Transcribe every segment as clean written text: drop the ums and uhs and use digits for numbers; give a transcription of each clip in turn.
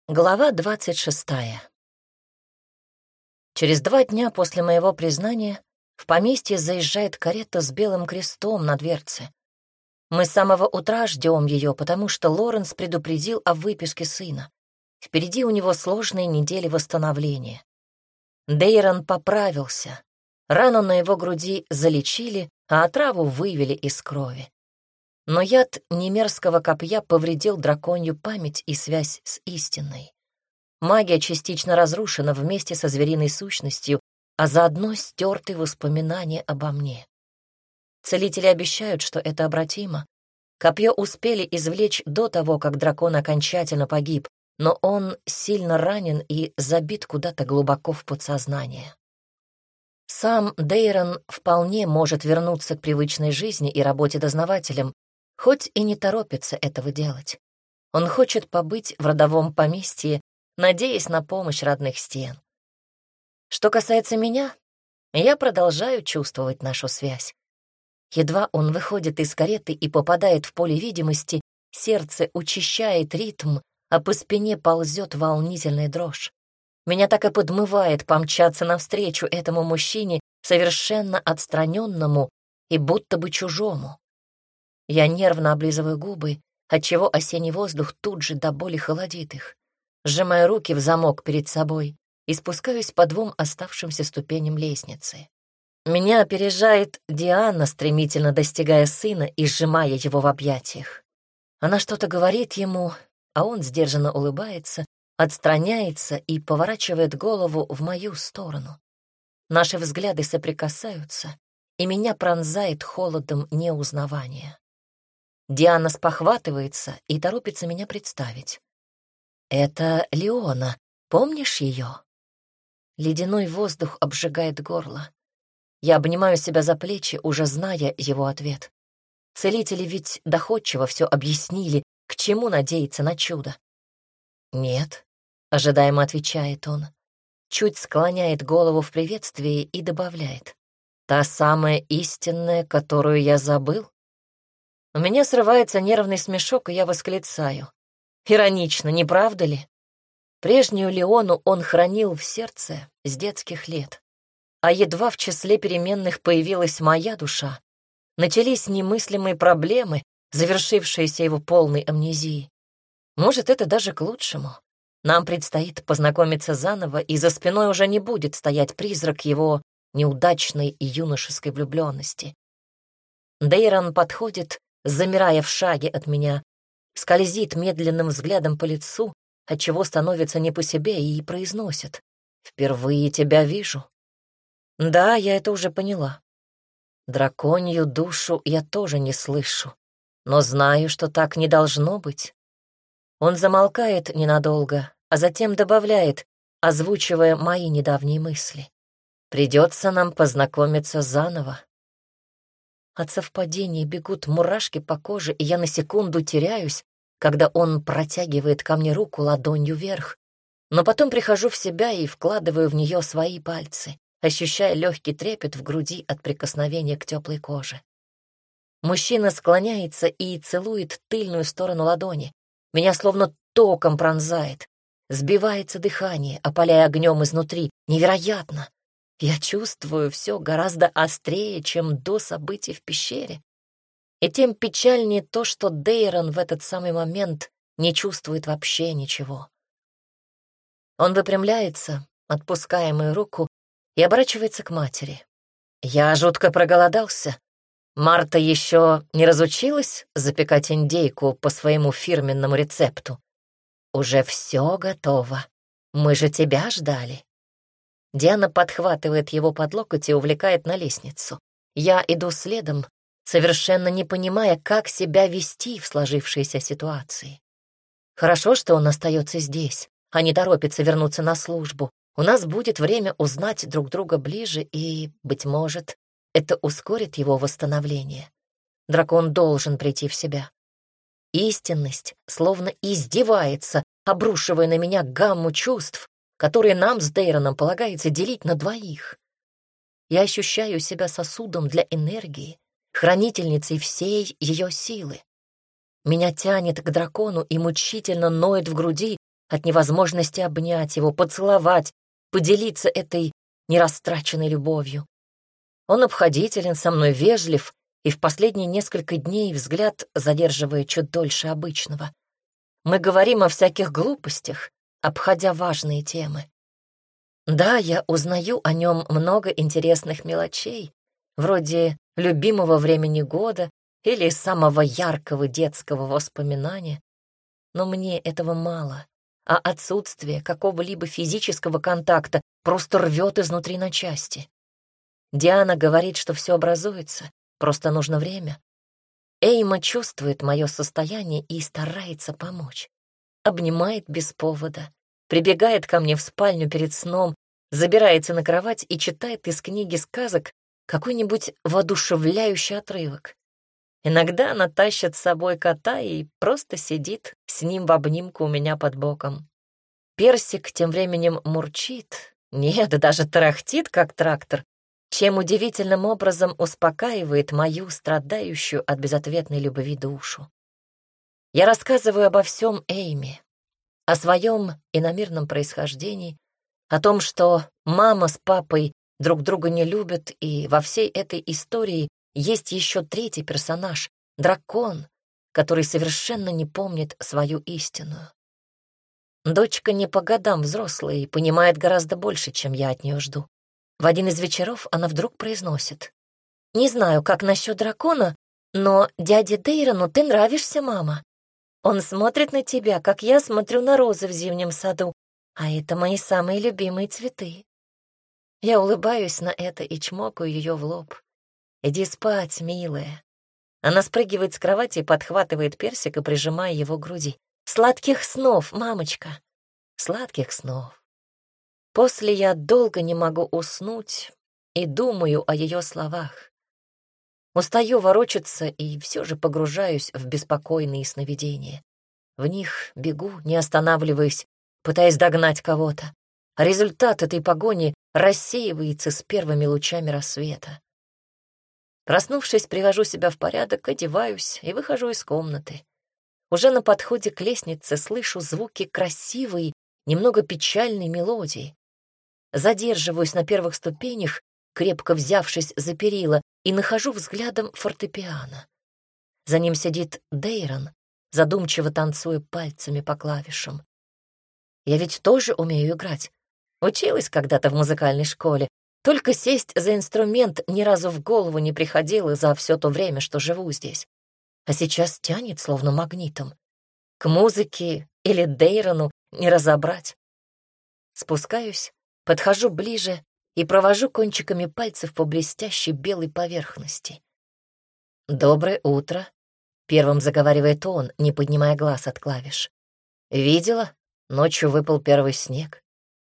Глава 26. Через 2 дня после моего признания в поместье заезжает карета с белым крестом на дверце. Мы с самого утра ждем ее, потому что Лоренс предупредил о выписке сына. Впереди у него сложные недели восстановления. Дейрон поправился. Рану на его груди залечили, а отраву вывели из крови. Но яд немерзкого копья повредил драконью память и связь с истинной. Магия частично разрушена вместе со звериной сущностью, а заодно стерты воспоминания обо мне. Целители обещают, что это обратимо. Копье успели извлечь до того, как дракон окончательно погиб, но он сильно ранен и забит куда-то глубоко в подсознание. Сам Дейрон вполне может вернуться к привычной жизни и работе дознавателем, хоть и не торопится этого делать. Он хочет побыть в родовом поместье, надеясь на помощь родных стен. Что касается меня, я продолжаю чувствовать нашу связь. Едва он выходит из кареты и попадает в поле видимости, сердце учащает ритм, а по спине ползет волнительная дрожь. Меня так и подмывает помчаться навстречу этому мужчине, совершенно отстраненному и будто бы чужому. Я нервно облизываю губы, отчего осенний воздух тут же до боли холодит их. Сжимаю руки в замок перед собой и спускаюсь по 2 оставшимся ступеням лестницы. Меня опережает Диана, стремительно достигая сына и сжимая его в объятиях. Она что-то говорит ему, а он сдержанно улыбается, отстраняется и поворачивает голову в мою сторону. Наши взгляды соприкасаются, и меня пронзает холодом неузнавания. Диана спохватывается и торопится меня представить. «Это Леона. Помнишь ее?» Ледяной воздух обжигает горло. Я обнимаю себя за плечи, уже зная его ответ. Целители ведь доходчиво все объяснили, к чему надеяться на чудо. «Нет», — ожидаемо отвечает он, чуть склоняет голову в приветствии и добавляет. «Та самая истинная, которую я забыл?» У меня срывается нервный смешок, и я восклицаю. Иронично, не правда ли? Прежнюю Леону он хранил в сердце с детских лет. А едва в числе переменных появилась моя душа, начались немыслимые проблемы, завершившиеся его полной амнезией. Может, это даже к лучшему. Нам предстоит познакомиться заново, и за спиной уже не будет стоять призрак его неудачной и юношеской влюбленности. Дейрон подходит, замирая в шаге от меня, скользит медленным взглядом по лицу, отчего становится не по себе, и произносит: «Впервые тебя вижу». Да, я это уже поняла. Драконью душу я тоже не слышу, но знаю, что так не должно быть. Он замолкает ненадолго, а затем добавляет, озвучивая мои недавние мысли. «Придется нам познакомиться заново». От совпадений бегут мурашки по коже, и я на секунду теряюсь, когда он протягивает ко мне руку ладонью вверх. Но потом прихожу в себя и вкладываю в нее свои пальцы, ощущая легкий трепет в груди от прикосновения к теплой коже. Мужчина склоняется и целует тыльную сторону ладони. Меня словно током пронзает. Сбивается дыхание, опаляя огнем изнутри. Невероятно! Я чувствую все гораздо острее, чем до событий в пещере. И тем печальнее то, что Дейрон в этот самый момент не чувствует вообще ничего. Он выпрямляется, отпуская мою руку, и оборачивается к матери. «Я жутко проголодался. Марта еще не разучилась запекать индейку по своему фирменному рецепту? Уже все готово. Мы же тебя ждали». Диана подхватывает его под локоть и увлекает на лестницу. Я иду следом, совершенно не понимая, как себя вести в сложившейся ситуации. Хорошо, что он остается здесь, а не торопится вернуться на службу. У нас будет время узнать друг друга ближе, и, быть может, это ускорит его восстановление. Дракон должен прийти в себя. Истинность словно издевается, обрушивая на меня гамму чувств, которые нам с Дейроном полагается делить на 2. Я ощущаю себя сосудом для энергии, хранительницей всей ее силы. Меня тянет к дракону и мучительно ноет в груди, от невозможности обнять его, поцеловать, поделиться этой нерастраченной любовью. Он обходителен, со мной вежлив, и в последние несколько дней взгляд задерживает чуть дольше обычного. Мы говорим о всяких глупостях, обходя важные темы. Да, я узнаю о нем много интересных мелочей, вроде любимого времени года или самого яркого детского воспоминания, но мне этого мало, а отсутствие какого-либо физического контакта просто рвет изнутри на части. Диана говорит, что все образуется, просто нужно время. Эйма чувствует мое состояние и старается помочь. Обнимает без повода, прибегает ко мне в спальню перед сном, забирается на кровать и читает из книги сказок какой-нибудь воодушевляющий отрывок. Иногда она тащит с собой кота и просто сидит с ним в обнимку у меня под боком. Персик тем временем мурчит, нет, даже тарахтит, как трактор, чем удивительным образом успокаивает мою страдающую от безответной любви душу. Я рассказываю обо всем Эйме, о своем иномирном происхождении, о том, что мама с папой друг друга не любят, и во всей этой истории есть еще третий персонаж — дракон, который совершенно не помнит свою истинную. Дочка не по годам взрослая и понимает гораздо больше, чем я от нее жду. В один из вечеров она вдруг произносит: «Не знаю, как насчет дракона, но дяде Дейрону ты нравишься, мама. Он смотрит на тебя, как я смотрю на розы в зимнем саду, а это мои самые любимые цветы». Я улыбаюсь на это и чмокаю ее в лоб. «Иди спать, милая». Она спрыгивает с кровати и подхватывает персик и прижимая его к груди. «Сладких снов, мамочка!» «Сладких снов». После я долго не могу уснуть и думаю о ее словах. Устаю ворочаться и все же погружаюсь в беспокойные сновидения. В них бегу, не останавливаясь, пытаясь догнать кого-то. А результат этой погони рассеивается с первыми лучами рассвета. Проснувшись, привожу себя в порядок, одеваюсь и выхожу из комнаты. Уже на подходе к лестнице слышу звуки красивой, немного печальной мелодии. Задерживаюсь на первых ступенях, крепко взявшись за перила, и нахожу взглядом фортепиано. За ним сидит Дейрон, задумчиво танцуя пальцами по клавишам. Я ведь тоже умею играть. Училась когда-то в музыкальной школе. Только сесть за инструмент ни разу в голову не приходило за все то время, что живу здесь. А сейчас тянет словно магнитом. К музыке или Дейрону не разобрать. Спускаюсь, подхожу ближе и провожу кончиками пальцев по блестящей белой поверхности. «Доброе утро», — первым заговаривает он, не поднимая глаз от клавиш. «Видела? Ночью выпал первый снег».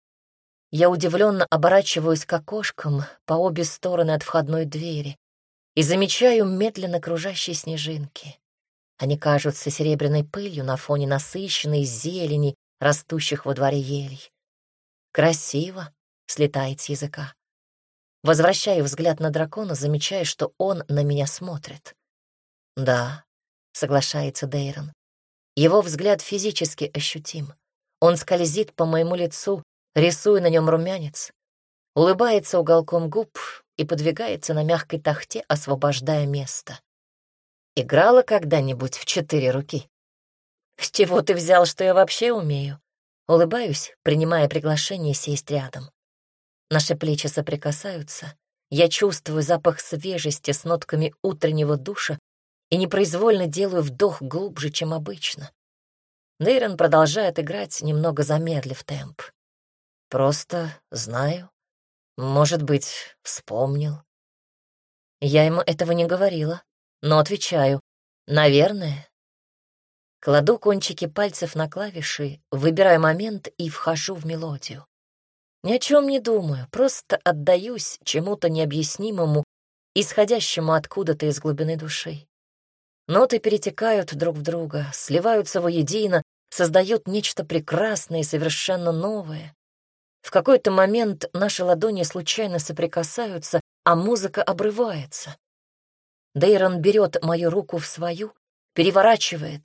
Я удивленно оборачиваюсь к окошкам по обе стороны от входной двери и замечаю медленно кружащие снежинки. Они кажутся серебряной пылью на фоне насыщенной зелени, растущих во дворе елей. «Красиво», — слетает с языка. Возвращаю взгляд на дракона, замечая, что он на меня смотрит. «Да», — соглашается Дейрон. Его взгляд физически ощутим. Он скользит по моему лицу, рисуя на нем румянец, улыбается уголком губ и подвигается на мягкой тахте, освобождая место. «Играла когда-нибудь в 4 руки?» «С чего ты взял, что я вообще умею?» Улыбаюсь, принимая приглашение сесть рядом. Наши плечи соприкасаются, я чувствую запах свежести с нотками утреннего душа и непроизвольно делаю вдох глубже, чем обычно. Дейрон продолжает играть, немного замедлив темп. «Просто знаю. Может быть, вспомнил». Я ему этого не говорила, но отвечаю: «Наверное». Кладу кончики пальцев на клавиши, выбираю момент и вхожу в мелодию. Ни о чем не думаю, просто отдаюсь чему-то необъяснимому, исходящему откуда-то из глубины души. Ноты перетекают друг в друга, сливаются воедино, создают нечто прекрасное и совершенно новое. В какой-то момент наши ладони случайно соприкасаются, а музыка обрывается. Дейрон берет мою руку в свою, переворачивает,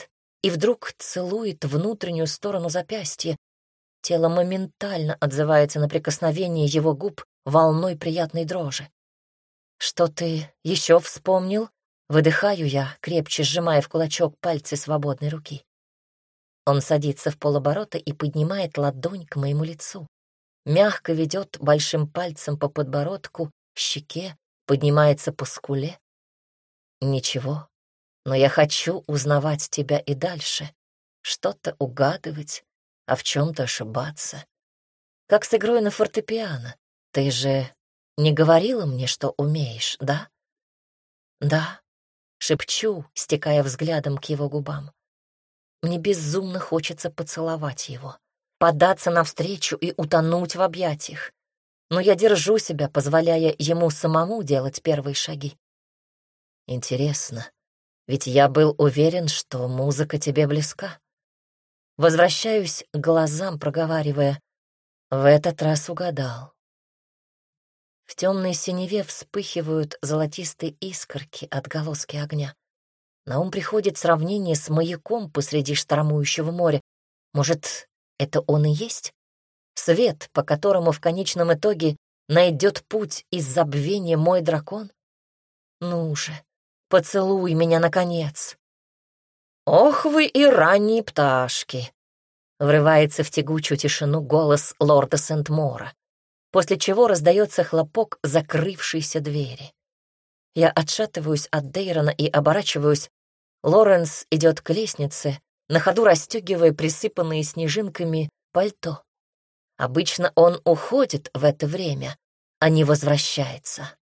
и вдруг целует внутреннюю сторону запястья. Тело моментально отзывается на прикосновение его губ волной приятной дрожи. «Что ты еще вспомнил?» Выдыхаю я, крепче сжимая в кулачок пальцы свободной руки. Он садится в полоборота и поднимает ладонь к моему лицу. Мягко ведет большим пальцем по подбородку, щеке, поднимается по скуле. «Ничего, но я хочу узнавать тебя и дальше, что-то угадывать, а в чем-то ошибаться. Как с игрой на фортепиано. Ты же не говорила мне, что умеешь, да?» «Да», — шепчу, стекая взглядом к его губам. Мне безумно хочется поцеловать его, податься навстречу и утонуть в объятиях. Но я держу себя, позволяя ему самому делать первые шаги. Интересно, ведь я был уверен, что музыка тебе близка. Возвращаюсь к глазам, проговаривая: в этот раз угадал. В темной синеве вспыхивают золотистые искорки, отголоски огня. На ум приходит сравнение с маяком посреди штормующего моря. Может, это он и есть? Свет, по которому в конечном итоге найдет путь из забвения мой дракон? Ну же, поцелуй меня, наконец. «Ох вы и ранние пташки!» — врывается в тягучую тишину голос лорда Сент-Мора, после чего раздается хлопок закрывшейся двери. Я отшатываюсь от Дейрона и оборачиваюсь. Лоренс идет к лестнице, на ходу расстегивая присыпанные снежинками пальто. Обычно он уходит в это время, а не возвращается.